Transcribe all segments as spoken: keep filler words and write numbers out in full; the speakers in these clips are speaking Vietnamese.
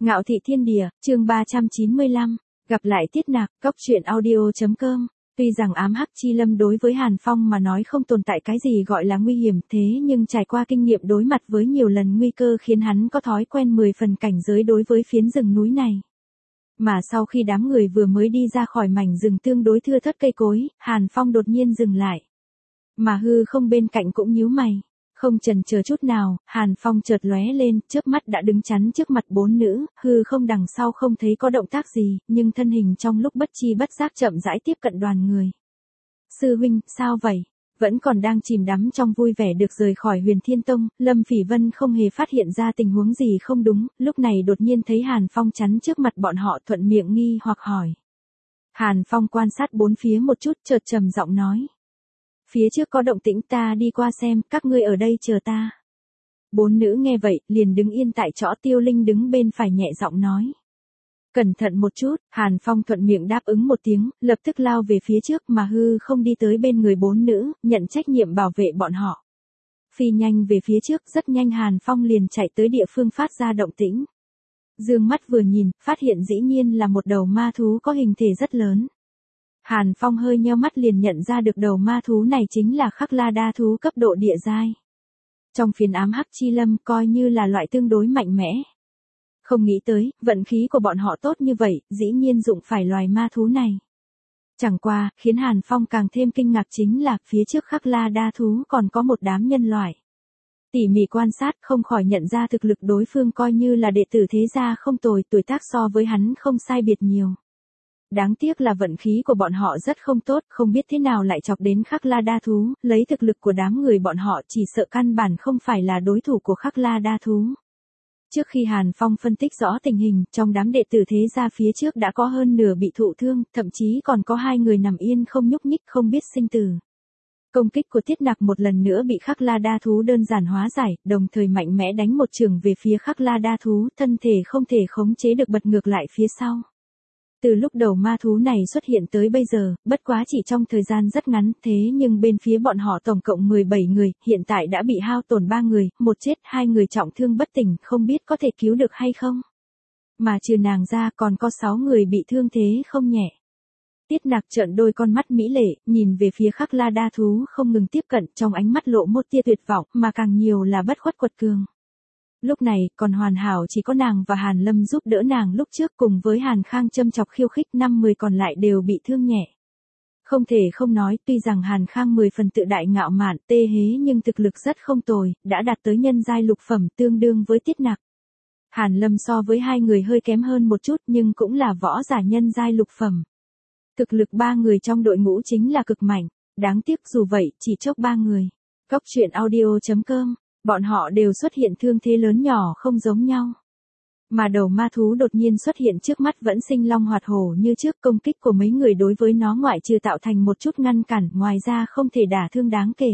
Ngạo thị thiên địa, chương ba trăm chín mươi lăm, gặp lại Tiết Nặc, cốc truyện audio.com. Tuy rằng ám hắc chi lâm đối với Hàn Phong mà nói không tồn tại cái gì gọi là nguy hiểm, thế nhưng trải qua kinh nghiệm đối mặt với nhiều lần nguy cơ khiến hắn có thói quen mười phần cảnh giới đối với phiến rừng núi này. Mà sau khi đám người vừa mới đi ra khỏi mảnh rừng tương đối thưa thớt cây cối, Hàn Phong đột nhiên dừng lại. Mà hư không bên cạnh cũng nhíu mày. Không chần chờ chút nào, Hàn Phong chợt lóe lên, chớp mắt đã đứng chắn trước mặt bốn nữ, hư không đằng sau không thấy có động tác gì, nhưng thân hình trong lúc bất chi bất giác chậm rãi tiếp cận đoàn người. Sư huynh, sao vậy? Vẫn còn đang chìm đắm trong vui vẻ được rời khỏi Huyền Thiên Tông, Lâm Phỉ Vân không hề phát hiện ra tình huống gì không đúng, lúc này đột nhiên thấy Hàn Phong chắn trước mặt bọn họ, thuận miệng nghi hoặc hỏi. Hàn Phong quan sát bốn phía một chút, chợt trầm giọng nói. Phía trước có động tĩnh, ta đi qua xem, các ngươi ở đây chờ ta. Bốn nữ nghe vậy, liền đứng yên tại chỗ. Tiêu Linh đứng bên phải nhẹ giọng nói. Cẩn thận một chút. Hàn Phong thuận miệng đáp ứng một tiếng, lập tức lao về phía trước mà hư không đi tới bên người bốn nữ, nhận trách nhiệm bảo vệ bọn họ. Phi nhanh về phía trước, rất nhanh Hàn Phong liền chạy tới địa phương phát ra động tĩnh. Dương mắt vừa nhìn, phát hiện dĩ nhiên là một đầu ma thú có hình thể rất lớn. Hàn Phong hơi nheo mắt liền nhận ra được đầu ma thú này chính là Khắc La Đa thú cấp độ địa giai. Trong phiến ám hắc chi lâm coi như là loại tương đối mạnh mẽ. Không nghĩ tới, vận khí của bọn họ tốt như vậy, dĩ nhiên dụng phải loài ma thú này. Chẳng qua, khiến Hàn Phong càng thêm kinh ngạc chính là phía trước Khắc La Đa thú còn có một đám nhân loại. Tỉ mỉ quan sát không khỏi nhận ra thực lực đối phương coi như là đệ tử thế gia không tồi, tuổi tác so với hắn không sai biệt nhiều. Đáng tiếc là vận khí của bọn họ rất không tốt, không biết thế nào lại chọc đến Khắc La Đa thú, lấy thực lực của đám người bọn họ chỉ sợ căn bản không phải là đối thủ của Khắc La Đa thú. Trước khi Hàn Phong phân tích rõ tình hình, trong đám đệ tử thế gia phía trước đã có hơn nửa bị thụ thương, thậm chí còn có hai người nằm yên không nhúc nhích không biết sinh tử. Công kích của Tiết Nặc một lần nữa bị Khắc La Đa thú đơn giản hóa giải, đồng thời mạnh mẽ đánh một chưởng về phía Khắc La Đa thú, thân thể không thể khống chế được bật ngược lại phía sau. Từ lúc đầu ma thú này xuất hiện tới bây giờ, bất quá chỉ trong thời gian rất ngắn, thế nhưng bên phía bọn họ tổng cộng mười bảy người, hiện tại đã bị hao tổn ba người, một chết, hai người trọng thương bất tỉnh, không biết có thể cứu được hay không. Mà trừ nàng ra còn có sáu người bị thương thế không nhẹ. Tiết Nặc trợn đôi con mắt mỹ lệ, nhìn về phía Khắc La Đa thú không ngừng tiếp cận, trong ánh mắt lộ một tia tuyệt vọng, mà càng nhiều là bất khuất quật cường. Lúc này, còn hoàn hảo chỉ có nàng và Hàn Lâm giúp đỡ nàng lúc trước cùng với Hàn Khang châm chọc khiêu khích, năm mười còn lại đều bị thương nhẹ. Không thể không nói, tuy rằng Hàn Khang mười phần tự đại ngạo mạn, tê hế nhưng thực lực rất không tồi, đã đạt tới nhân giai lục phẩm tương đương với Tiết Nặc. Hàn Lâm so với hai người hơi kém hơn một chút nhưng cũng là võ giả nhân giai lục phẩm. Thực lực ba người trong đội ngũ chính là cực mạnh, đáng tiếc dù vậy, chỉ chốc ba người. Cốc truyện audio.com. Bọn họ đều xuất hiện thương thế lớn nhỏ không giống nhau. Mà đầu ma thú đột nhiên xuất hiện trước mắt vẫn sinh long hoạt hổ như trước, công kích của mấy người đối với nó ngoại trừ tạo thành một chút ngăn cản, ngoài ra không thể đả thương đáng kể.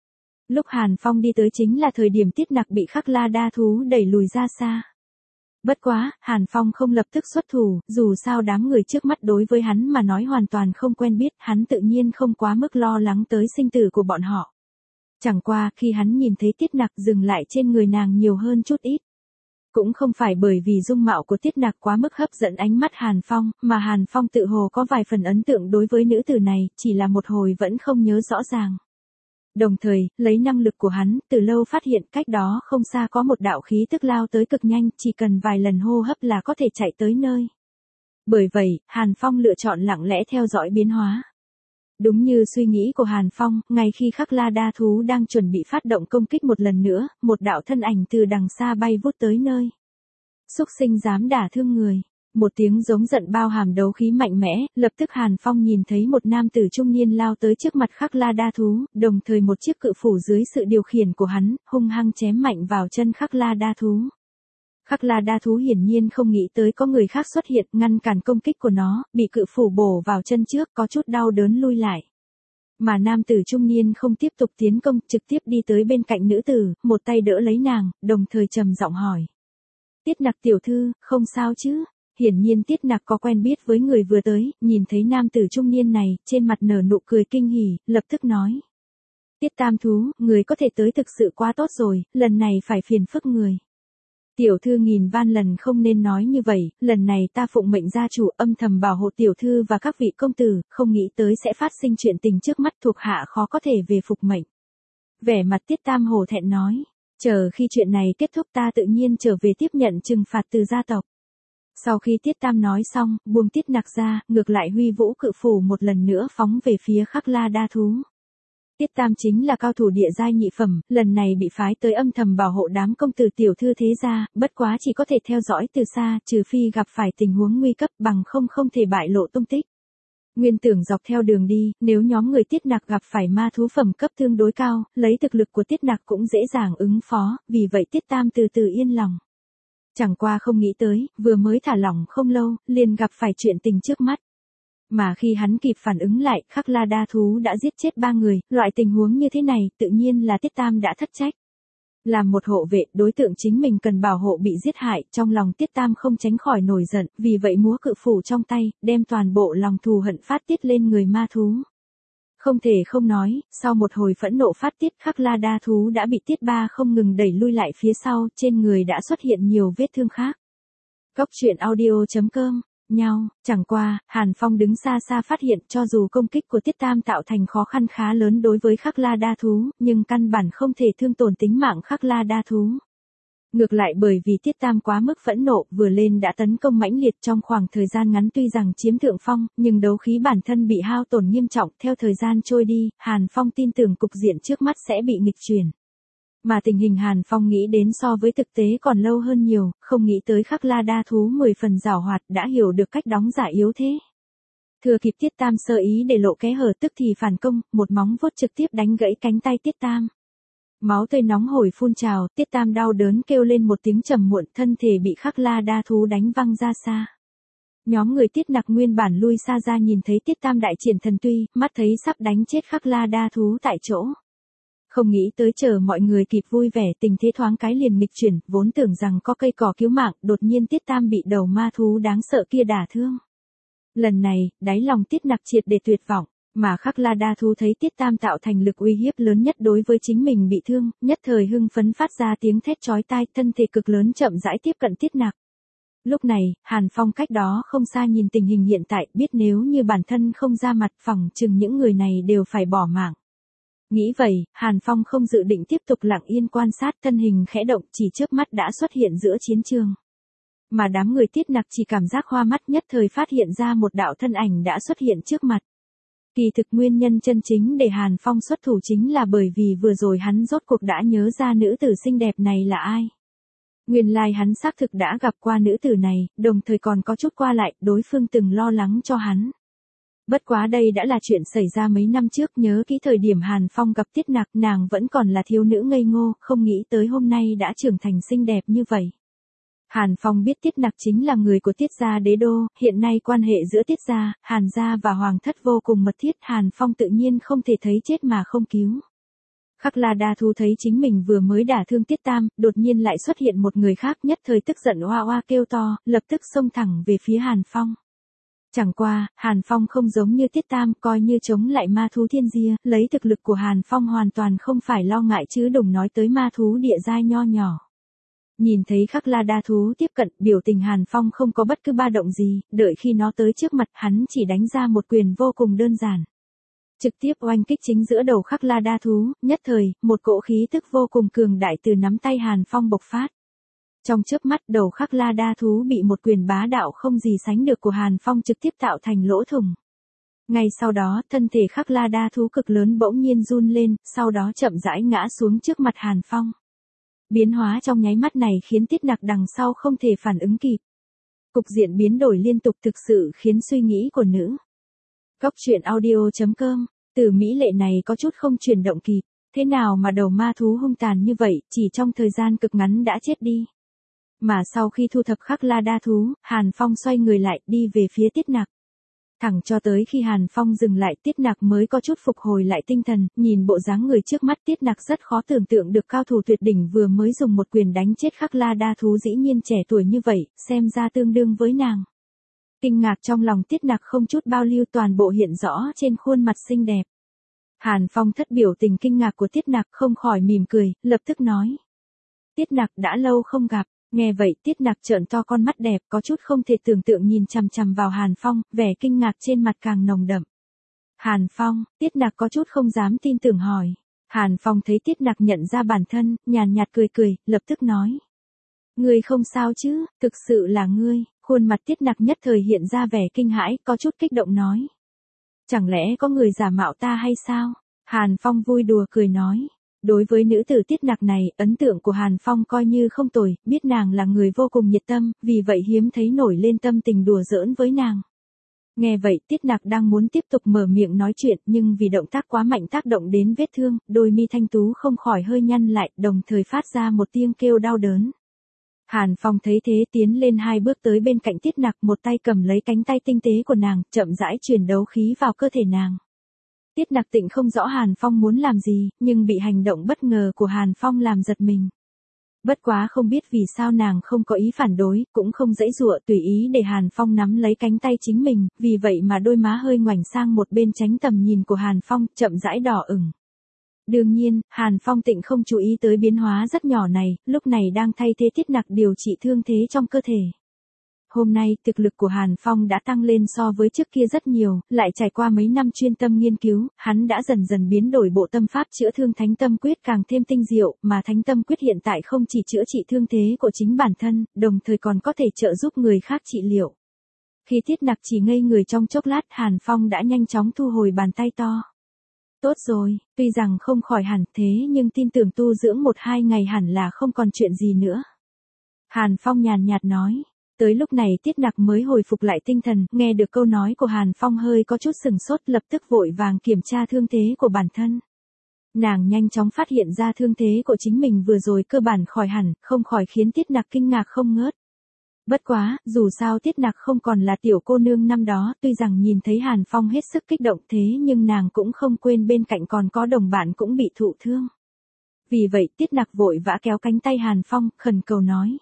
Lúc Hàn Phong đi tới chính là thời điểm Tiết Nặc bị Khắc La Đa thú đẩy lùi ra xa. Bất quá, Hàn Phong không lập tức xuất thủ, dù sao đám người trước mắt đối với hắn mà nói hoàn toàn không quen biết, hắn tự nhiên không quá mức lo lắng tới sinh tử của bọn họ. Chẳng qua, khi hắn nhìn thấy Tiết Nặc dừng lại trên người nàng nhiều hơn chút ít. Cũng không phải bởi vì dung mạo của Tiết Nặc quá mức hấp dẫn ánh mắt Hàn Phong, mà Hàn Phong tự hồ có vài phần ấn tượng đối với nữ tử này, chỉ là một hồi vẫn không nhớ rõ ràng. Đồng thời, lấy năng lực của hắn, từ lâu phát hiện cách đó không xa có một đạo khí tức lao tới cực nhanh, chỉ cần vài lần hô hấp là có thể chạy tới nơi. Bởi vậy, Hàn Phong lựa chọn lặng lẽ theo dõi biến hóa. Đúng như suy nghĩ của Hàn Phong, ngay khi Khắc La Đa thú đang chuẩn bị phát động công kích một lần nữa, một đạo thân ảnh từ đằng xa bay vút tới nơi. Súc sinh dám đả thương người. Một tiếng giống giận bao hàm đấu khí mạnh mẽ, lập tức Hàn Phong nhìn thấy một nam tử trung niên lao tới trước mặt Khắc La Đa thú, đồng thời một chiếc cự phủ dưới sự điều khiển của hắn, hung hăng chém mạnh vào chân Khắc La Đa thú. Khắc La Đa thú hiển nhiên không nghĩ tới có người khác xuất hiện ngăn cản công kích của nó, bị cự phủ bổ vào chân trước có chút đau đớn lui lại. Mà nam tử trung niên không tiếp tục tiến công, trực tiếp đi tới bên cạnh nữ tử, một tay đỡ lấy nàng, đồng thời trầm giọng hỏi. Tiết Nặc tiểu thư, không sao chứ? Hiển nhiên Tiết Nặc có quen biết với người vừa tới, nhìn thấy nam tử trung niên này, trên mặt nở nụ cười kinh hỉ, lập tức nói. Tiết tam thú, người có thể tới thực sự quá tốt rồi, lần này phải phiền phức người. Tiểu thư nghìn van lần không nên nói như vậy, lần này ta phụng mệnh gia chủ âm thầm bảo hộ tiểu thư và các vị công tử, không nghĩ tới sẽ phát sinh chuyện tình trước mắt thuộc hạ khó có thể về phục mệnh. Vẻ mặt Tiết Tam hổ thẹn nói, chờ khi chuyện này kết thúc ta tự nhiên trở về tiếp nhận trừng phạt từ gia tộc. Sau khi Tiết Tam nói xong, buông Tiết Nặc ra, ngược lại huy vũ cự phủ một lần nữa phóng về phía Khắc La Đa Thú. Tiết Tam chính là cao thủ địa giai nhị phẩm, lần này bị phái tới âm thầm bảo hộ đám công tử tiểu thư thế gia, bất quá chỉ có thể theo dõi từ xa, trừ phi gặp phải tình huống nguy cấp bằng không không thể bại lộ tung tích. Nguyên tưởng dọc theo đường đi, nếu nhóm người Tiết Nặc gặp phải ma thú phẩm cấp tương đối cao, lấy thực lực của Tiết Nặc cũng dễ dàng ứng phó, vì vậy Tiết Tam từ từ yên lòng. Chẳng qua không nghĩ tới, vừa mới thả lỏng không lâu, liền gặp phải chuyện tình trước mắt. Mà khi hắn kịp phản ứng lại, Khắc La Đa Thú đã giết chết ba người, loại tình huống như thế này, tự nhiên là Tiết Tam đã thất trách. Làm một hộ vệ, đối tượng chính mình cần bảo hộ bị giết hại, trong lòng Tiết Tam không tránh khỏi nổi giận, vì vậy múa cự phủ trong tay, đem toàn bộ lòng thù hận phát tiết lên người ma thú. Không thể không nói, sau một hồi phẫn nộ phát tiết, Khắc La Đa Thú đã bị Tiết Ba không ngừng đẩy lui lại phía sau, trên người đã xuất hiện nhiều vết thương khác. Góc truyện audio chấm com nhau, chẳng qua, Hàn Phong đứng xa xa phát hiện cho dù công kích của Tiết Tam tạo thành khó khăn khá lớn đối với Khắc La Đa Thú, nhưng căn bản không thể thương tổn tính mạng Khắc La Đa Thú. Ngược lại bởi vì Tiết Tam quá mức phẫn nộ, vừa lên đã tấn công mãnh liệt trong khoảng thời gian ngắn tuy rằng chiếm thượng phong, nhưng đấu khí bản thân bị hao tổn nghiêm trọng, theo thời gian trôi đi, Hàn Phong tin tưởng cục diện trước mắt sẽ bị nghịch chuyển. Mà tình hình Hàn Phong nghĩ đến so với thực tế còn lâu hơn nhiều, không nghĩ tới Khắc La Đa Thú mười phần giảo hoạt đã hiểu được cách đóng giả yếu thế. Thừa kịp Tiết Tam sơ ý để lộ kẽ hở tức thì phản công, một móng vuốt trực tiếp đánh gãy cánh tay Tiết Tam. Máu tươi nóng hổi phun trào, Tiết Tam đau đớn kêu lên một tiếng trầm muộn, thân thể bị Khắc La Đa Thú đánh văng ra xa. Nhóm người Tiết Nặc nguyên bản lui xa ra nhìn thấy Tiết Tam đại triển thần tuy, mắt thấy sắp đánh chết Khắc La Đa Thú tại chỗ. Không nghĩ tới chờ mọi người kịp vui vẻ, tình thế thoáng cái liền nghịch chuyển, vốn tưởng rằng có cây cỏ cứu mạng, đột nhiên Tiết Tam bị đầu ma thú đáng sợ kia đả thương. Lần này, đáy lòng Tiết Nặc triệt để tuyệt vọng, mà Khắc La Đa Thú thấy Tiết Tam tạo thành lực uy hiếp lớn nhất đối với chính mình bị thương, nhất thời hưng phấn phát ra tiếng thét chói tai, thân thể cực lớn chậm rãi tiếp cận Tiết Nặc. Lúc này, Hàn Phong cách đó không xa nhìn tình hình hiện tại, biết nếu như bản thân không ra mặt phỏng chừng những người này đều phải bỏ mạng. Nghĩ vậy, Hàn Phong không dự định tiếp tục lặng yên quan sát, thân hình khẽ động chỉ chớp mắt đã xuất hiện giữa chiến trường. Mà đám người Tiết Nặc chỉ cảm giác hoa mắt nhất thời phát hiện ra một đạo thân ảnh đã xuất hiện trước mặt. Kỳ thực nguyên nhân chân chính để Hàn Phong xuất thủ chính là bởi vì vừa rồi hắn rốt cuộc đã nhớ ra nữ tử xinh đẹp này là ai. Nguyên lai hắn xác thực đã gặp qua nữ tử này, đồng thời còn có chút qua lại, đối phương từng lo lắng cho hắn. Bất quá đây đã là chuyện xảy ra mấy năm trước, nhớ kỹ thời điểm Hàn Phong gặp Tiết Nặc, nàng vẫn còn là thiếu nữ ngây ngô, không nghĩ tới hôm nay đã trưởng thành xinh đẹp như vậy. Hàn Phong biết Tiết Nặc chính là người của Tiết gia đế đô, hiện nay quan hệ giữa Tiết gia, Hàn gia và Hoàng thất vô cùng mật thiết, Hàn Phong tự nhiên không thể thấy chết mà không cứu. Khắc La Đa Thú thấy chính mình vừa mới đả thương Tiết Tam, đột nhiên lại xuất hiện một người khác, nhất thời tức giận oa oa kêu to, lập tức xông thẳng về phía Hàn Phong. Chẳng qua, Hàn Phong không giống như Tiết Tam, coi như chống lại ma thú thiên gia, lấy thực lực của Hàn Phong hoàn toàn không phải lo ngại chứ đừng nói tới ma thú địa giai nho nhỏ. Nhìn thấy Khắc La Đa Thú tiếp cận, biểu tình Hàn Phong không có bất cứ ba động gì, đợi khi nó tới trước mặt, hắn chỉ đánh ra một quyền vô cùng đơn giản. Trực tiếp oanh kích chính giữa đầu Khắc La Đa Thú, nhất thời, một cỗ khí tức vô cùng cường đại từ nắm tay Hàn Phong bộc phát. Trong chớp mắt đầu Khắc La Đa Thú bị một quyền bá đạo không gì sánh được của Hàn Phong trực tiếp tạo thành lỗ thủng. Ngay sau đó, thân thể Khắc La Đa Thú cực lớn bỗng nhiên run lên, sau đó chậm rãi ngã xuống trước mặt Hàn Phong. Biến hóa trong nháy mắt này khiến Tiết Nặc đằng sau không thể phản ứng kịp. Cục diện biến đổi liên tục thực sự khiến suy nghĩ của nữ. Góc truyện audio chấm com, từ mỹ lệ này có chút không chuyển động kịp, thế nào mà đầu ma thú hung tàn như vậy, chỉ trong thời gian cực ngắn đã chết đi. Mà sau khi thu thập Khắc La Đa Thú, Hàn Phong xoay người lại đi về phía Tiết Nặc. Thẳng cho tới khi Hàn Phong dừng lại, Tiết Nặc mới có chút phục hồi lại tinh thần, nhìn bộ dáng người trước mắt Tiết Nặc rất khó tưởng tượng được cao thủ tuyệt đỉnh vừa mới dùng một quyền đánh chết Khắc La Đa Thú dĩ nhiên trẻ tuổi như vậy, xem ra tương đương với nàng. Kinh ngạc trong lòng Tiết Nặc không chút bao lưu toàn bộ hiện rõ trên khuôn mặt xinh đẹp. Hàn Phong thất biểu tình kinh ngạc của Tiết Nặc không khỏi mỉm cười, lập tức nói. Tiết Nặc đã lâu không gặp, Nghe vậy Tiết Nặc trợn to con mắt đẹp có chút không thể tưởng tượng nhìn chằm chằm vào Hàn Phong, vẻ kinh ngạc trên mặt càng nồng đậm. Hàn Phong, Tiết Nặc có chút không dám tin tưởng hỏi. Hàn Phong thấy Tiết Nặc nhận ra bản thân, nhàn nhạt cười cười, lập tức nói. Ngươi không sao chứ, thực sự là ngươi, khuôn mặt Tiết Nặc nhất thời hiện ra vẻ kinh hãi, có chút kích động nói. Chẳng lẽ có người giả mạo ta hay sao? Hàn Phong vui đùa cười nói. Đối với nữ tử Tiết Nặc này, ấn tượng của Hàn Phong coi như không tồi, biết nàng là người vô cùng nhiệt tâm, vì vậy hiếm thấy nổi lên tâm tình đùa giỡn với nàng. Nghe vậy Tiết Nặc đang muốn tiếp tục mở miệng nói chuyện nhưng vì động tác quá mạnh tác động đến vết thương, đôi mi thanh tú không khỏi hơi nhăn lại, đồng thời phát ra một tiếng kêu đau đớn. Hàn Phong thấy thế tiến lên hai bước tới bên cạnh Tiết Nặc, một tay cầm lấy cánh tay tinh tế của nàng, chậm rãi truyền đấu khí vào cơ thể nàng. Tiết Nặc Tịnh không rõ Hàn Phong muốn làm gì, nhưng bị hành động bất ngờ của Hàn Phong làm giật mình. Bất quá không biết vì sao nàng không có ý phản đối, cũng không giãy giụa tùy ý để Hàn Phong nắm lấy cánh tay chính mình, vì vậy mà đôi má hơi ngoảnh sang một bên tránh tầm nhìn của Hàn Phong, chậm rãi đỏ ửng. Đương nhiên, Hàn Phong Tịnh không chú ý tới biến hóa rất nhỏ này, lúc này đang thay thế Tiết Nặc điều trị thương thế trong cơ thể. Hôm nay, thực lực của Hàn Phong đã tăng lên so với trước kia rất nhiều, lại trải qua mấy năm chuyên tâm nghiên cứu, hắn đã dần dần biến đổi bộ tâm pháp chữa thương Thánh Tâm Quyết càng thêm tinh diệu, mà Thánh Tâm Quyết hiện tại không chỉ chữa trị thương thế của chính bản thân, đồng thời còn có thể trợ giúp người khác trị liệu. Khi Tiết Nặc chỉ ngây người trong chốc lát, Hàn Phong đã nhanh chóng thu hồi bàn tay to. Tốt rồi, tuy rằng không khỏi hẳn thế nhưng tin tưởng tu dưỡng một hai ngày hẳn là không còn chuyện gì nữa. Hàn Phong nhàn nhạt nói. Tới lúc này Tiết Nặc mới hồi phục lại tinh thần, nghe được câu nói của Hàn Phong hơi có chút sừng sốt, lập tức vội vàng kiểm tra thương thế của bản thân. Nàng nhanh chóng phát hiện ra thương thế của chính mình vừa rồi cơ bản khỏi hẳn, không khỏi khiến Tiết Nặc kinh ngạc không ngớt. Bất quá, dù sao Tiết Nặc không còn là tiểu cô nương năm đó, tuy rằng nhìn thấy Hàn Phong hết sức kích động thế nhưng nàng cũng không quên bên cạnh còn có đồng bạn cũng bị thụ thương. Vì vậy Tiết Nặc vội vã kéo cánh tay Hàn Phong, khẩn cầu nói.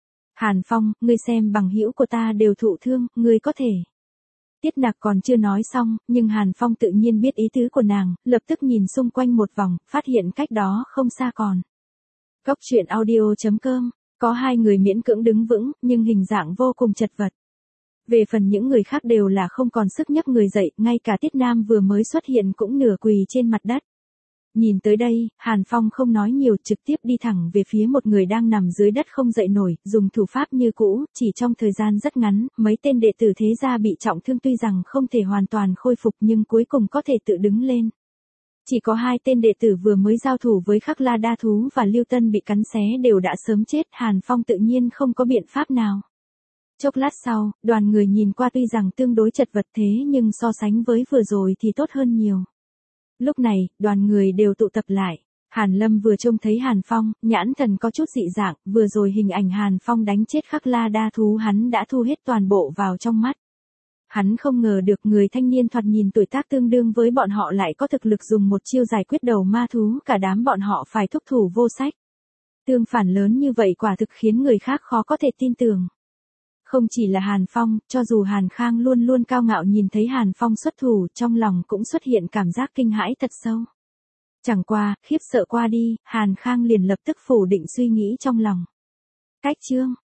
Hàn Phong, ngươi xem bằng hữu của ta đều thụ thương, ngươi có thể. Tiết Nặc còn chưa nói xong, nhưng Hàn Phong tự nhiên biết ý tứ của nàng, lập tức nhìn xung quanh một vòng, phát hiện cách đó không xa còn. Cốc truyện audio chấm com, có hai người miễn cưỡng đứng vững, nhưng hình dạng vô cùng chật vật. Về phần những người khác đều là không còn sức nhấc người dậy, ngay cả Tiết Nam vừa mới xuất hiện cũng nửa quỳ trên mặt đất. Nhìn tới đây, Hàn Phong không nói nhiều, trực tiếp đi thẳng về phía một người đang nằm dưới đất không dậy nổi, dùng thủ pháp như cũ, chỉ trong thời gian rất ngắn, mấy tên đệ tử thế gia bị trọng thương tuy rằng không thể hoàn toàn khôi phục nhưng cuối cùng có thể tự đứng lên. Chỉ có hai tên đệ tử vừa mới giao thủ với Khắc La Đa Thú và Lưu Tân bị cắn xé đều đã sớm chết, Hàn Phong tự nhiên không có biện pháp nào. Chốc lát sau, đoàn người nhìn qua tuy rằng tương đối chật vật thế nhưng so sánh với vừa rồi thì tốt hơn nhiều. Lúc này, đoàn người đều tụ tập lại. Hàn Lâm vừa trông thấy Hàn Phong, nhãn thần có chút dị dạng, vừa rồi hình ảnh Hàn Phong đánh chết Khắc La Đa Thú hắn đã thu hết toàn bộ vào trong mắt. Hắn không ngờ được người thanh niên thoạt nhìn tuổi tác tương đương với bọn họ lại có thực lực dùng một chiêu giải quyết đầu ma thú, cả đám bọn họ phải thúc thủ vô sách. Tương phản lớn như vậy quả thực khiến người khác khó có thể tin tưởng. Không chỉ là Hàn Phong, cho dù Hàn Khang luôn luôn cao ngạo nhìn thấy Hàn Phong xuất thủ, trong lòng cũng xuất hiện cảm giác kinh hãi thật sâu. Chẳng qua, khiếp sợ qua đi, Hàn Khang liền lập tức phủ định suy nghĩ trong lòng. Cách chương